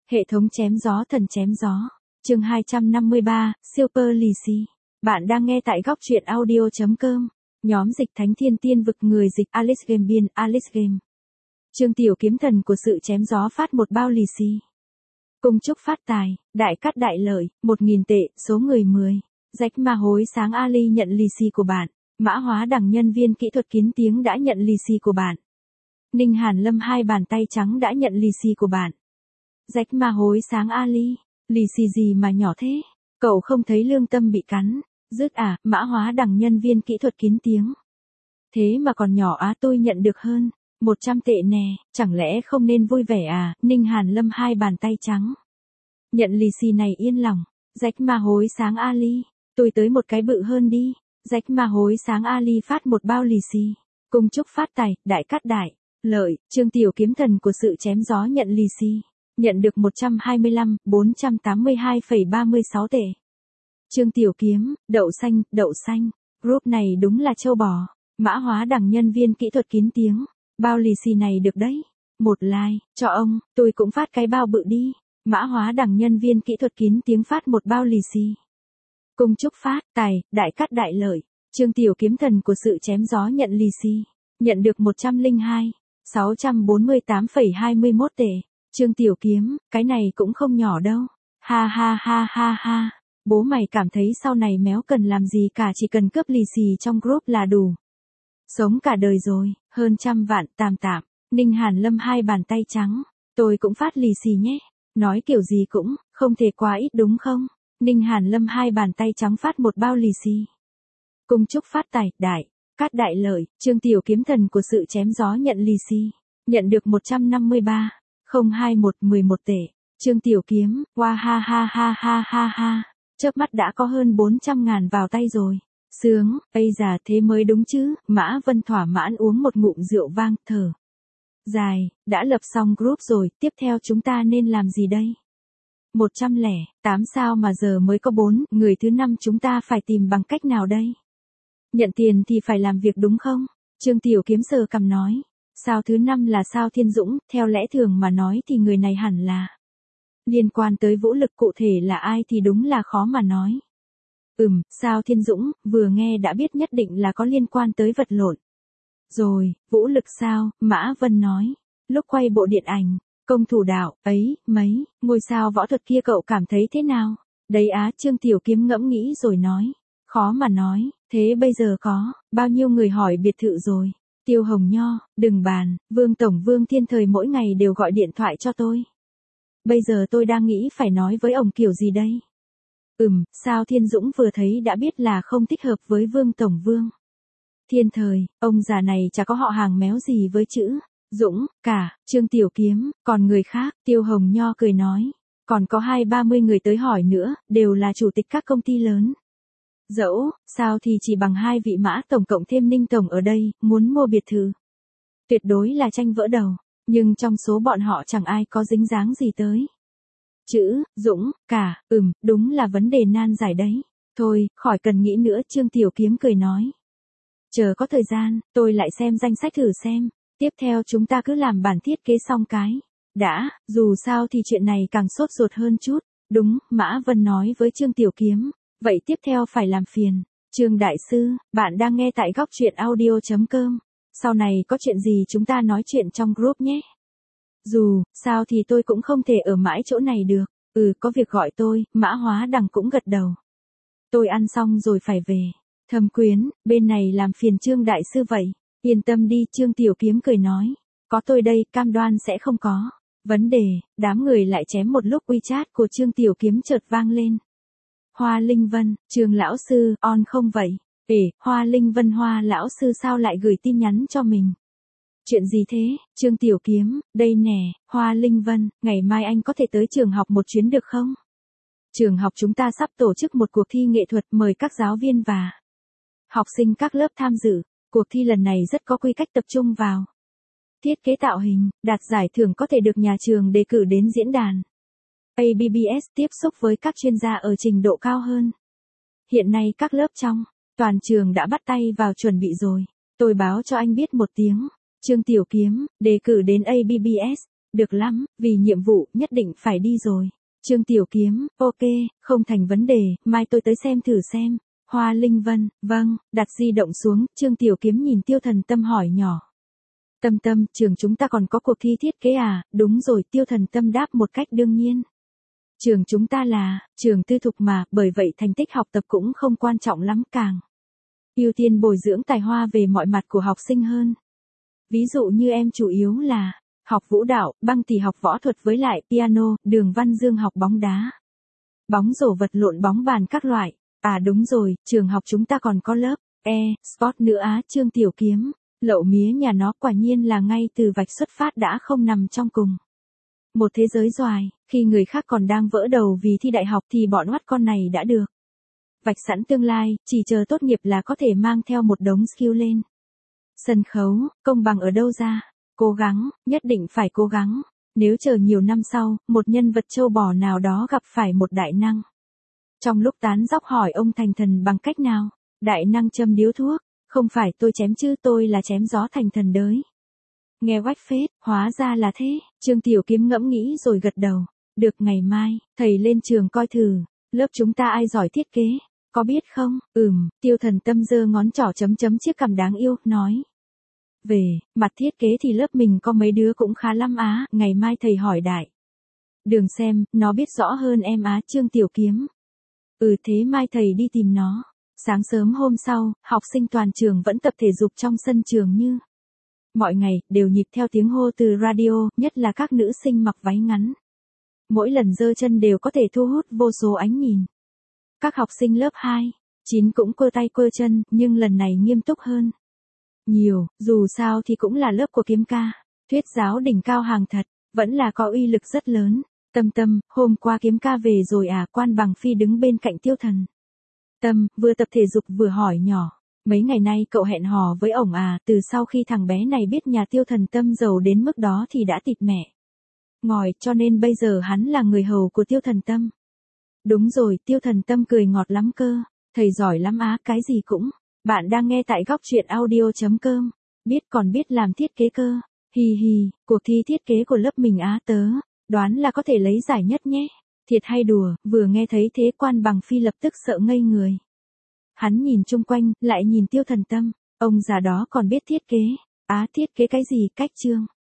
Hệ thống chém gió thần chém gió. Chương 253, Super lì xì. Bạn đang nghe tại góc truyện audio.com. Nhóm dịch Thánh Thiên Tiên vực người dịch Alice Game biên Alice Game. Trương Tiểu Kiếm thần của sự chém gió phát một bao lì xì. Cung chúc phát tài, đại cát đại lợi, 1.000 tệ, số người 10. Rách ma hối sáng Ali nhận lì xì của bạn. Mã Hóa Đằng nhân viên kỹ thuật kín tiếng đã nhận lì xì của bạn. Ninh Hàn Lâm hai bàn tay trắng đã nhận lì xì của bạn. Rách ma hối sáng Ali, lì xì gì mà nhỏ thế? Cậu không thấy lương tâm bị cắn, rứt à? Mã Hóa Đằng nhân viên kỹ thuật kín tiếng. Thế mà còn nhỏ á, tôi nhận được hơn 100 tệ nè, chẳng lẽ không nên vui vẻ à? Ninh Hàn Lâm hai bàn tay trắng. Nhận lì xì này yên lòng. Rách ma hối sáng Ali, tôi tới một cái bự hơn đi. Rách ma hối sáng Ali phát một bao lì xì. Cung chúc phát tài, đại cát đại lợi, Trương Tiểu Kiếm thần của sự chém gió nhận lì xì. Nhận được 125.482,36 tệ. Trương Tiểu Kiếm, đậu xanh, group này đúng là châu bò. Mã Hóa Đằng nhân viên kỹ thuật kín tiếng. Bao lì xì này được đấy. Một like, cho ông, tôi cũng phát cái bao bự đi. Mã Hóa Đằng nhân viên kỹ thuật kín tiếng phát một bao lì xì. Cung chúc phát tài, đại cát đại lợi, Trương Tiểu Kiếm thần của sự chém gió nhận lì xì. Nhận được 102.648,21 tệ. Trương Tiểu Kiếm, cái này cũng không nhỏ đâu. Ha ha ha ha ha. Bố mày cảm thấy sau này méo cần làm gì cả, chỉ cần cướp lì xì trong group là đủ. Sống cả đời rồi, hơn 100 vạn tạm. Ninh Hàn Lâm hai bàn tay trắng. Tôi cũng phát lì xì nhé. Nói kiểu gì cũng, không thể quá ít đúng không? Ninh Hàn Lâm hai bàn tay trắng phát một bao lì xì. Cung chúc phát tài, đại cát đại lợi, Trương Tiểu Kiếm thần của sự chém gió nhận lì xì. Nhận được 153.021,11 tệ. Trương Tiểu Kiếm, wow ha ha ha ha ha ha. Chớp mắt đã có hơn 400.000 vào tay rồi. Sướng, ây già thế mới đúng chứ. Mã Vân thỏa mãn uống một ngụm rượu vang, thở dài, đã lập xong group rồi, tiếp theo chúng ta nên làm gì đây? 108 sao mà giờ mới có 4 người, thứ 5 chúng ta phải tìm bằng cách nào đây? Nhận tiền thì phải làm việc đúng không? Trương Tiểu Kiếm sờ cằm nói. Sao thứ 5 là Sao Thiên Dũng, theo lẽ thường mà nói thì người này hẳn là liên quan tới vũ lực, cụ thể là ai thì đúng là khó mà nói. Sao Thiên Dũng, vừa nghe đã biết nhất định là có liên quan tới vật lộn. Rồi, vũ lực sao? Mã Vân nói. Lúc quay bộ điện ảnh, công thủ đạo, ấy, mấy, ngôi sao võ thuật kia cậu cảm thấy thế nào? Đấy á, Trương Tiểu Kiếm ngẫm nghĩ rồi nói. Khó mà nói, thế bây giờ có bao nhiêu người hỏi biệt thự rồi? Tiêu Hồng Nho, đừng bàn, Vương Tổng Vương Thiên Thời mỗi ngày đều gọi điện thoại cho tôi. Bây giờ tôi đang nghĩ phải nói với ông kiểu gì đây? Sao Thiên Dũng vừa thấy đã biết là không thích hợp với Vương Tổng Vương Thiên Thời, ông già này chả có họ hàng méo gì với chữ Dũng cả. Trương Tiểu Kiếm, còn người khác? Tiêu Hồng Nho cười nói. Còn có 20-30 người tới hỏi nữa, đều là chủ tịch các công ty lớn. Dẫu, sao thì chỉ bằng 2 vị Mã Tổng cộng thêm Ninh Tổng ở đây, muốn mua biệt thự. Tuyệt đối là tranh vỡ đầu, nhưng trong số bọn họ chẳng ai có dính dáng gì tới chữ Dũng cả. Đúng là vấn đề nan giải đấy. Thôi, khỏi cần nghĩ nữa, Trương Tiểu Kiếm cười nói. Chờ có thời gian, tôi lại xem danh sách thử xem. Tiếp theo chúng ta cứ làm bản thiết kế xong cái đã, dù sao thì chuyện này càng sốt ruột hơn chút. Đúng, Mã Vân nói với Trương Tiểu Kiếm. Vậy tiếp theo phải làm phiền Trương Đại Sư, bạn đang nghe tại góc truyện audio.com. Sau này có chuyện gì chúng ta nói chuyện trong group nhé. Dù sao thì tôi cũng không thể ở mãi chỗ này được. Có việc gọi tôi. Mã Hóa Đằng cũng gật đầu. Tôi ăn xong rồi phải về. Thâm Quyến, bên này làm phiền Trương Đại Sư vậy. Yên tâm đi, Trương Tiểu Kiếm cười nói. Có tôi đây, cam đoan sẽ không có vấn đề. Đám người lại chém một lúc, WeChat của Trương Tiểu Kiếm chợt vang lên. Hoa Linh Vân, Trương lão sư, on không vậy? Hoa Linh Vân, Hoa lão sư sao lại gửi tin nhắn cho mình? Chuyện gì thế? Trương Tiểu Kiếm, đây nè, Hoa Linh Vân, ngày mai anh có thể tới trường học một chuyến được không? Trường học chúng ta sắp tổ chức một cuộc thi nghệ thuật, mời các giáo viên và học sinh các lớp tham dự. Cuộc thi lần này rất có quy cách, tập trung vào thiết kế tạo hình, đạt giải thưởng có thể được nhà trường đề cử đến diễn đàn ABBS, tiếp xúc với các chuyên gia ở trình độ cao hơn. Hiện nay các lớp trong toàn trường đã bắt tay vào chuẩn bị rồi. Tôi báo cho anh biết một tiếng. Trương Tiểu Kiếm, đề cử đến ABBS. Được lắm, vì nhiệm vụ, nhất định phải đi rồi. Trương Tiểu Kiếm, ok, không thành vấn đề, mai tôi tới xem thử xem. Hoa Linh Vân, vâng, đặt di động xuống, Trương Tiểu Kiếm nhìn Tiêu Thần Tâm hỏi nhỏ. Tâm Tâm, trường chúng ta còn có cuộc thi thiết kế à? Đúng rồi, Tiêu Thần Tâm đáp một cách đương nhiên. Trường chúng ta là, trường tư thục mà, bởi vậy thành tích học tập cũng không quan trọng lắm, càng ưu tiên bồi dưỡng tài hoa về mọi mặt của học sinh hơn. Ví dụ như em chủ yếu là học vũ đạo, Băng Tỷ học võ thuật với lại piano, Đường Văn Dương học bóng đá, bóng rổ, vật lộn, bóng bàn các loại. À đúng rồi, trường học chúng ta còn có lớp sport nữa á. Trương Tiểu Kiếm, lậu mía nhà nó quả nhiên là ngay từ vạch xuất phát đã không nằm trong cùng một thế giới doài, khi người khác còn đang vỡ đầu vì thi đại học thì bọn oắt con này đã được vạch sẵn tương lai, chỉ chờ tốt nghiệp là có thể mang theo một đống skill lên sân khấu. Công bằng ở đâu ra? Cố gắng, nhất định phải cố gắng. Nếu chờ nhiều năm sau, một nhân vật châu bò nào đó gặp phải một đại năng, trong lúc tán dóc hỏi ông thành thần bằng cách nào? Đại năng châm điếu thuốc, không phải tôi chém chứ, tôi là chém gió thành thần đới. Nghe oách phết, hóa ra là thế. Trương Tiểu Kiếm ngẫm nghĩ rồi gật đầu. Được, ngày mai, thầy lên trường coi thử, lớp chúng ta ai giỏi thiết kế, có biết không? Tiêu Thần Tâm giơ ngón trỏ chấm chấm chiếc cằm đáng yêu, nói. Về mặt thiết kế thì lớp mình có mấy đứa cũng khá lắm á, ngày mai thầy hỏi Đại Đường xem, nó biết rõ hơn em á. Trương Tiểu Kiếm. Thế mai thầy đi tìm nó. Sáng sớm hôm sau, học sinh toàn trường vẫn tập thể dục trong sân trường như mọi ngày, đều nhịp theo tiếng hô từ radio, nhất là các nữ sinh mặc váy ngắn. Mỗi lần giơ chân đều có thể thu hút vô số ánh nhìn. Các học sinh lớp 2, 9 cũng quơ tay quơ chân, nhưng lần này nghiêm túc hơn nhiều, dù sao thì cũng là lớp của Kiếm ca. Thuyết giáo đỉnh cao hàng thật, vẫn là có uy lực rất lớn. Tâm Tâm, hôm qua Kiếm ca về rồi à? Quan Bằng Phi đứng bên cạnh Tiêu Thần Tâm, vừa tập thể dục vừa hỏi nhỏ. Mấy ngày nay cậu hẹn hò với ổng à? Từ sau khi thằng bé này biết nhà Tiêu Thần Tâm giàu đến mức đó thì đã tịt mẹ ngòi, cho nên bây giờ hắn là người hầu của Tiêu Thần Tâm. Đúng rồi, Tiêu Thần Tâm cười ngọt lắm cơ. Thầy giỏi lắm á, cái gì cũng. Bạn đang nghe tại góc truyện audio.com. Biết còn biết làm thiết kế cơ. Hi hi, cuộc thi thiết kế của lớp mình á, tớ đoán là có thể lấy giải nhất nhé. Thiệt hay đùa? Vừa nghe thấy thế Quan Bằng Phi lập tức sợ ngây người. Hắn nhìn chung quanh, lại nhìn Tiêu Thần Tâm. Ông già đó còn biết thiết kế. Á, thiết kế cái gì? Cách chương.